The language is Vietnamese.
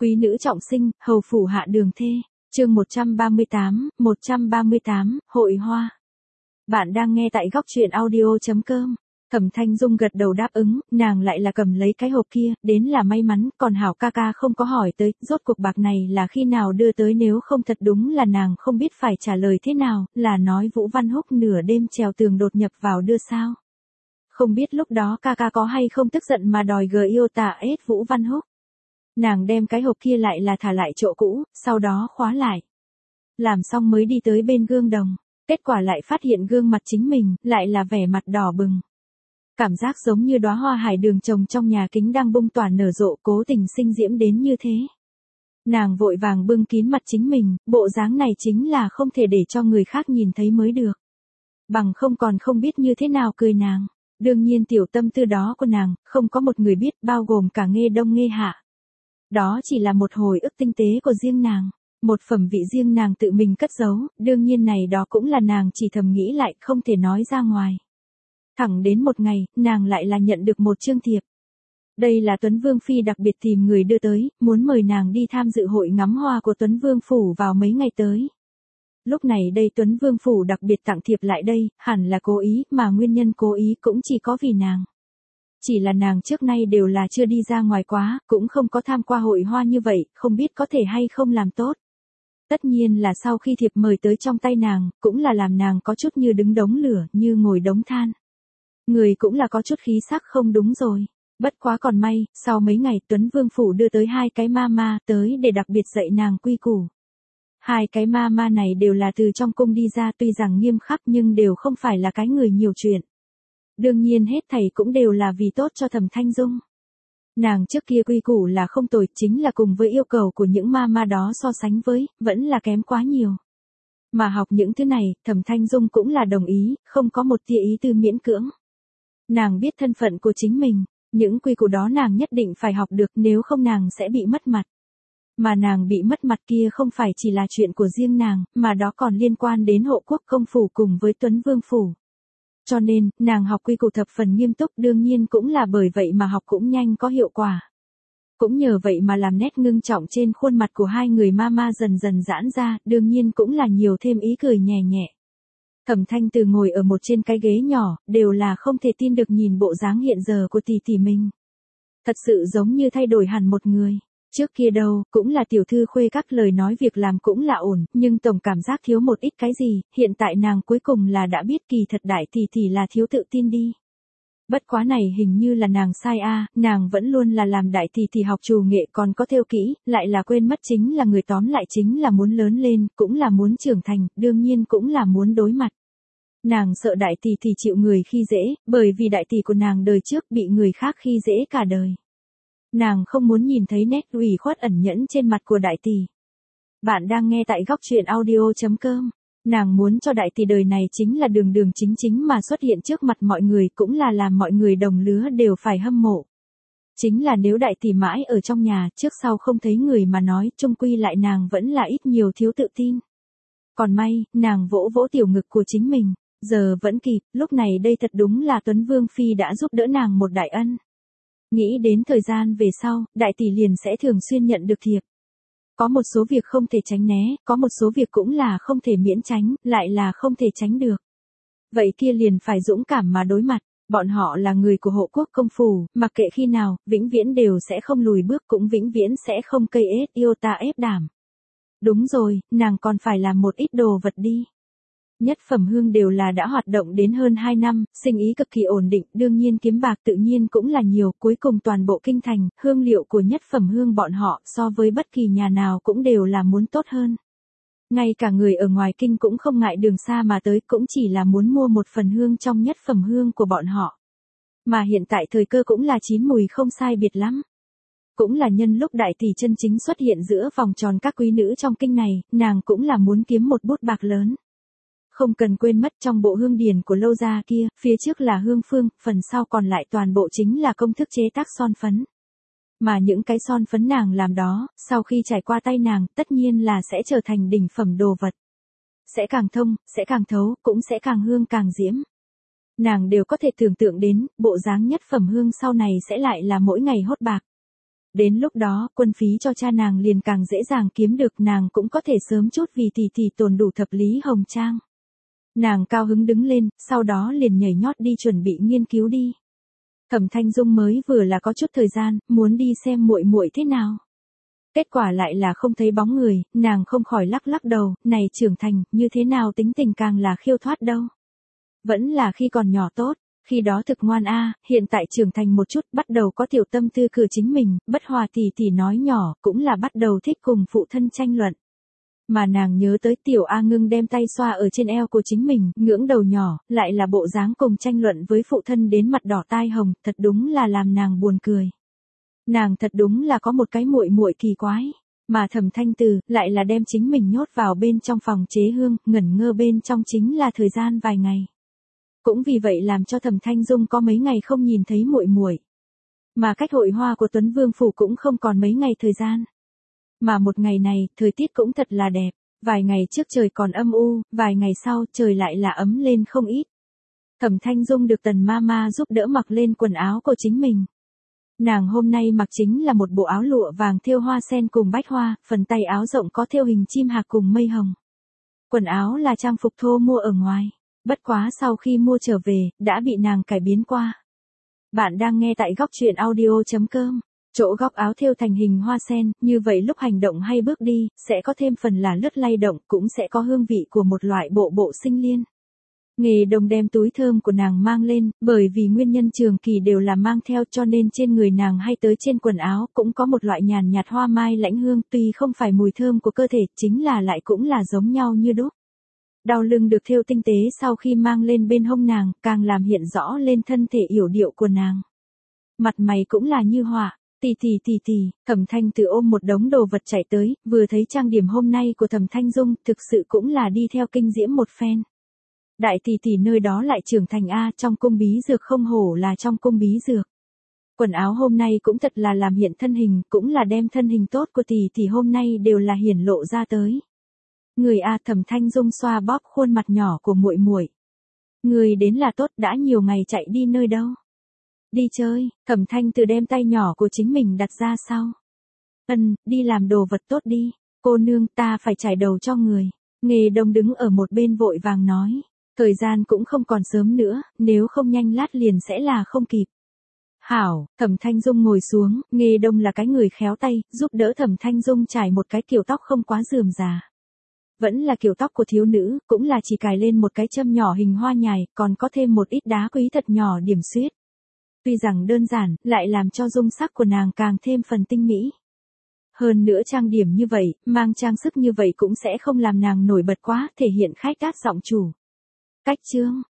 Quý nữ trọng sinh, hầu phủ hạ đường thê. Chương 138, hội hoa. Bạn đang nghe tại góc truyện audio.com. Thẩm Thanh Dung gật đầu đáp ứng, nàng lại là cầm lấy cái hộp kia, đến là may mắn, còn hảo ca ca không có hỏi tới, rốt cuộc bạc này là khi nào đưa tới, nếu không thật đúng là nàng không biết phải trả lời thế nào, là nói Vũ Văn Húc nửa đêm trèo tường đột nhập vào đưa sao. Không biết lúc đó ca ca có hay không tức giận mà đòi yêu tà ết Vũ Văn Húc. Nàng đem cái hộp kia lại là thả lại chỗ cũ, sau đó khóa lại. Làm xong mới đi tới bên gương đồng, kết quả lại phát hiện gương mặt chính mình, lại là vẻ mặt đỏ bừng. Cảm giác giống như đóa hoa hải đường trồng trong nhà kính đang bung tỏa nở rộ, cố tình sinh diễm đến như thế. Nàng vội vàng bưng kín mặt chính mình, bộ dáng này chính là không thể để cho người khác nhìn thấy mới được. Bằng không còn không biết như thế nào cười nàng. Đương nhiên tiểu tâm tư đó của nàng, không có một người biết, bao gồm cả Nghê Đông Nghê Hạ. Đó chỉ là một hồi ức tinh tế của riêng nàng, một phẩm vị riêng nàng tự mình cất giấu, đương nhiên này đó cũng là nàng chỉ thầm nghĩ lại, không thể nói ra ngoài. Thẳng đến một ngày, nàng lại là nhận được một chương thiệp. Đây là Tuấn Vương Phi đặc biệt tìm người đưa tới, muốn mời nàng đi tham dự hội ngắm hoa của Tuấn Vương Phủ vào mấy ngày tới. Lúc này đây Tuấn Vương Phủ đặc biệt tặng thiệp lại đây, hẳn là cố ý, mà nguyên nhân cố ý cũng chỉ có vì nàng. Chỉ là nàng trước nay đều là chưa đi ra ngoài quá, cũng không có tham qua hội hoa như vậy, không biết có thể hay không làm tốt. Tất nhiên là sau khi thiệp mời tới trong tay nàng, cũng là làm nàng có chút như đứng đống lửa, như ngồi đống than. Người cũng là có chút khí sắc không đúng rồi. Bất quá còn may, sau mấy ngày Tuấn Vương Phủ đưa tới hai cái ma tới để đặc biệt dạy nàng quy củ. Hai cái ma này đều là từ trong cung đi ra, tuy rằng nghiêm khắc nhưng đều không phải là cái người nhiều chuyện. Đương nhiên hết thảy cũng đều là vì tốt cho Thẩm Thanh Dung. Nàng trước kia quy củ là không tồi, chính là cùng với yêu cầu của những ma đó so sánh với, vẫn là kém quá nhiều. Mà học những thứ này, Thẩm Thanh Dung cũng là đồng ý, không có một tia ý tư miễn cưỡng. Nàng biết thân phận của chính mình, những quy củ đó nàng nhất định phải học được, nếu không nàng sẽ bị mất mặt. Mà nàng bị mất mặt kia không phải chỉ là chuyện của riêng nàng, mà đó còn liên quan đến Hộ Quốc Công Phủ cùng với Tuấn Vương Phủ. Cho nên, nàng học quy củ thập phần nghiêm túc, đương nhiên cũng là bởi vậy mà học cũng nhanh có hiệu quả. Cũng nhờ vậy mà làm nét ngưng trọng trên khuôn mặt của hai người ma dần dần giãn ra, đương nhiên cũng là nhiều thêm ý cười nhẹ nhẹ. Thẩm Thanh Từ ngồi ở một trên cái ghế nhỏ, đều là không thể tin được nhìn bộ dáng hiện giờ của tỷ mình. Thật sự giống như thay đổi hẳn một người. Trước kia đâu, cũng là tiểu thư khuê các lời nói việc làm cũng là ổn, nhưng tổng cảm giác thiếu một ít cái gì, hiện tại nàng cuối cùng là đã biết kỳ thật đại tỷ là thiếu tự tin đi. Bất quá này hình như là nàng sai nàng vẫn luôn là làm đại tỷ học trù nghệ còn có theo kỹ, lại là quên mất chính là người tóm lại chính là muốn lớn lên, cũng là muốn trưởng thành, đương nhiên cũng là muốn đối mặt. Nàng sợ đại tỷ chịu người khi dễ, bởi vì đại tỷ của nàng đời trước bị người khác khi dễ cả đời. Nàng không muốn nhìn thấy nét ủy khuất ẩn nhẫn trên mặt của đại tỷ. Bạn đang nghe tại góc truyện audio.com. Nàng muốn cho đại tỷ đời này chính là đường chính mà xuất hiện trước mặt mọi người, cũng là làm mọi người đồng lứa đều phải hâm mộ. Chính là nếu đại tỷ mãi ở trong nhà, trước sau không thấy người mà nói, chung quy lại nàng vẫn là ít nhiều thiếu tự tin. Còn may, nàng vỗ tiểu ngực của chính mình, giờ vẫn kịp, lúc này đây thật đúng là Tuấn Vương Phi đã giúp đỡ nàng một đại ân. Nghĩ đến thời gian về sau, đại tỷ liền sẽ thường xuyên nhận được thiệp. Có một số việc không thể tránh né, có một số việc cũng là không thể miễn tránh, lại là không thể tránh được. Vậy kia liền phải dũng cảm mà đối mặt, bọn họ là người của Hộ Quốc Công Phủ, mặc kệ khi nào, vĩnh viễn đều sẽ không lùi bước, cũng vĩnh viễn sẽ không cây ết yêu ta ép đảm. Đúng rồi, nàng còn phải làm một ít đồ vật đi. Nhất Phẩm Hương đều là đã hoạt động đến hơn 2 năm, sinh ý cực kỳ ổn định, đương nhiên kiếm bạc tự nhiên cũng là nhiều, cuối cùng toàn bộ kinh thành, hương liệu của Nhất Phẩm Hương bọn họ so với bất kỳ nhà nào cũng đều là muốn tốt hơn. Ngay cả người ở ngoài kinh cũng không ngại đường xa mà tới, cũng chỉ là muốn mua một phần hương trong Nhất Phẩm Hương của bọn họ. Mà hiện tại thời cơ cũng là chín mùi không sai biệt lắm. Cũng là nhân lúc đại tỷ chân chính xuất hiện giữa vòng tròn các quý nữ trong kinh này, nàng cũng là muốn kiếm một bút bạc lớn. Không cần quên mất trong bộ hương điển của Lâu gia kia, phía trước là hương phương, phần sau còn lại toàn bộ chính là công thức chế tác son phấn. Mà những cái son phấn nàng làm đó, sau khi trải qua tay nàng, tất nhiên là sẽ trở thành đỉnh phẩm đồ vật. Sẽ càng thông, sẽ càng thấu, cũng sẽ càng hương càng diễm. Nàng đều có thể tưởng tượng đến, bộ dáng Nhất Phẩm Hương sau này sẽ lại là mỗi ngày hốt bạc. Đến lúc đó, quân phí cho cha nàng liền càng dễ dàng kiếm được, nàng cũng có thể sớm chút vì tỷ tồn đủ thập lý hồng trang. Nàng cao hứng đứng lên, sau đó liền nhảy nhót đi chuẩn bị nghiên cứu đi. Thẩm Thanh Dung mới vừa là có chút thời gian, muốn đi xem muội muội thế nào. Kết quả lại là không thấy bóng người, nàng không khỏi lắc lắc đầu, này trưởng thành, như thế nào tính tình càng là khiêu thoát đâu. Vẫn là khi còn nhỏ tốt, khi đó thực ngoan hiện tại trưởng thành một chút, bắt đầu có tiểu tâm tư cử chính mình, bất hòa tỷ nói nhỏ, cũng là bắt đầu thích cùng phụ thân tranh luận. Mà nàng nhớ tới tiểu A Ngưng đem tay xoa ở trên eo của chính mình, ngưỡng đầu nhỏ, lại là bộ dáng cùng tranh luận với phụ thân đến mặt đỏ tai hồng, thật đúng là làm nàng buồn cười. Nàng thật đúng là có một cái muội muội kỳ quái, mà Thẩm Thanh Từ lại là đem chính mình nhốt vào bên trong phòng chế hương, ngẩn ngơ bên trong chính là thời gian vài ngày. Cũng vì vậy làm cho Thẩm Thanh Dung có mấy ngày không nhìn thấy muội muội. Mà cách hội hoa của Tuấn Vương phủ cũng không còn mấy ngày thời gian. Mà một ngày này, thời tiết cũng thật là đẹp, vài ngày trước trời còn âm u, vài ngày sau trời lại là ấm lên không ít. Thẩm Thanh Dung được Tần Mama giúp đỡ mặc lên quần áo của chính mình. Nàng hôm nay mặc chính là một bộ áo lụa vàng thêu hoa sen cùng bách hoa, phần tay áo rộng có thêu hình chim hạc cùng mây hồng. Quần áo là trang phục thô mua ở ngoài, bất quá sau khi mua trở về, đã bị nàng cải biến qua. Bạn đang nghe tại góc truyện audio.com. Chỗ góc áo thêu thành hình hoa sen, như vậy lúc hành động hay bước đi, sẽ có thêm phần là lướt lay động, cũng sẽ có hương vị của một loại bộ sinh liên. Nghề đồng đem túi thơm của nàng mang lên, bởi vì nguyên nhân trường kỳ đều là mang theo cho nên trên người nàng hay tới trên quần áo cũng có một loại nhàn nhạt hoa mai lãnh hương, tuy không phải mùi thơm của cơ thể, chính là lại cũng là giống nhau như đúc. Đau lưng được thêu tinh tế sau khi mang lên bên hông nàng, càng làm hiện rõ lên thân thể yểu điệu của nàng. Mặt mày cũng là như họa. Tỷ, Thẩm Thanh Từ ôm một đống đồ vật chạy tới, vừa thấy trang điểm hôm nay của Thẩm Thanh Dung, thực sự cũng là đi theo kinh diễm một phen. Đại tỷ nơi đó lại trưởng thành trong cung bí dược không hổ là trong cung bí dược. Quần áo hôm nay cũng thật là làm hiện thân hình, cũng là đem thân hình tốt của tỷ hôm nay đều là hiển lộ ra tới. Người Thẩm Thanh Dung xoa bóp khuôn mặt nhỏ của muội muội. Người đến là tốt, đã nhiều ngày chạy đi nơi đâu? Đi chơi. Thẩm Thanh Từ đem tay nhỏ của chính mình đặt ra sau. Đi làm đồ vật tốt đi. Cô nương, ta phải trải đầu cho người. Nghề đồng đứng ở một bên vội vàng nói. Thời gian cũng không còn sớm nữa, nếu không nhanh lát liền sẽ là không kịp. Hảo, Thẩm Thanh Dung ngồi xuống, Nghề đồng là cái người khéo tay, giúp đỡ Thẩm Thanh Dung trải một cái kiểu tóc không quá rườm rà. Vẫn là kiểu tóc của thiếu nữ, cũng là chỉ cài lên một cái châm nhỏ hình hoa nhài, còn có thêm một ít đá quý thật nhỏ điểm xuyết. Tuy rằng đơn giản, lại làm cho dung sắc của nàng càng thêm phần tinh mỹ. Hơn nữa trang điểm như vậy, mang trang sức như vậy cũng sẽ không làm nàng nổi bật quá, thể hiện khách gát giọng chủ. Cách chương,